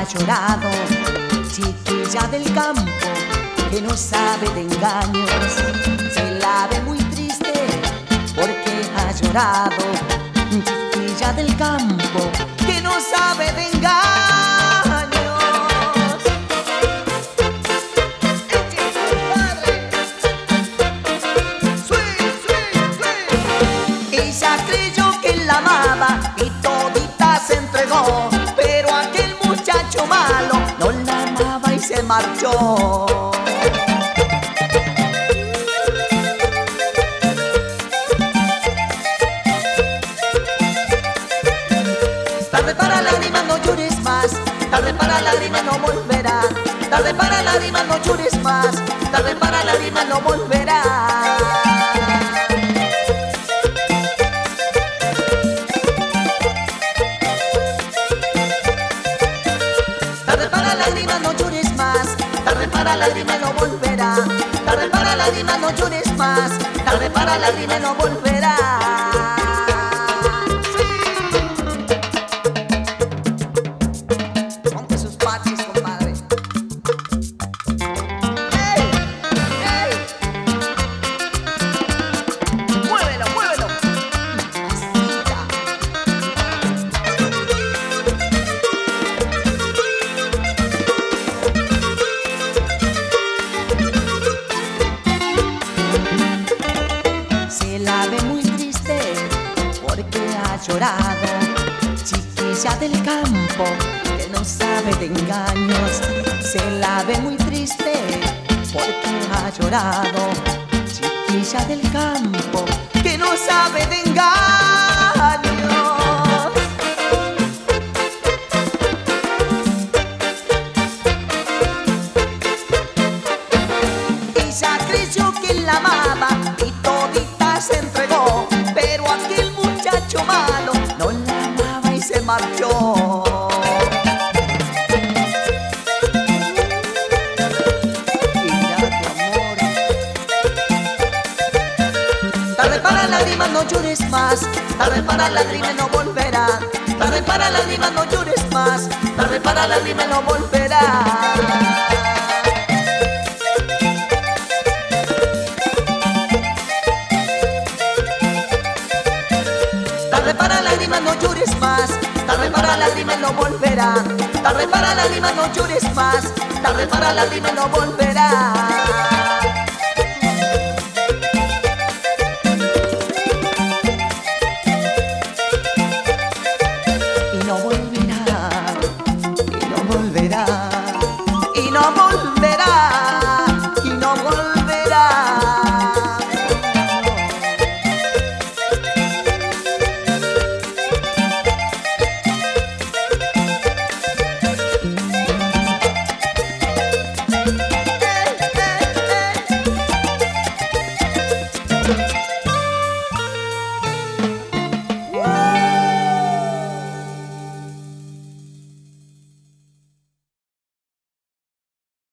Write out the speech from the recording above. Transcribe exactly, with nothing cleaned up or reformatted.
llorado, chiquilla del campo que no sabe de engaños. Se la ve muy triste porque ha llorado, chiquilla del campo que no sabe de engaños. Ella creyó que la amaba y todita se entregó, pero aquel muchacho malo no la amaba y se marchó. Tarde para lágrimas, no llores más. Tarde para lágrimas, no volverá. Tarde para lágrimas, no llores más. Tarde para lágrimas, no volverá. Tarde para lágrimas, no llores más. Tarde para lágrimas, no volverá. Tarde para lágrimas, no llores más. Tarde para lágrimas, no volverá. Llorado, chiquilla del campo que no sabe de engaños. Se la ve muy triste porque ha llorado, chiquilla del campo que no sabe de engaños. Ella creyó que la amaba y todita se entregó, pero aquel muchacho malo no la amaba y se marchó. Mira tu amor. Tarde para lágrimas, no llores más. Tarde para lágrimas, no volverá. Tarde para lágrimas, no llores más. Tarde para lágrimas, no volverá. Tarde para lágrimas, no llores más. Tarde para lágrimas, no volverá. Tarde para lágrimas, no llores más. Tarde para lágrimas, no volverá.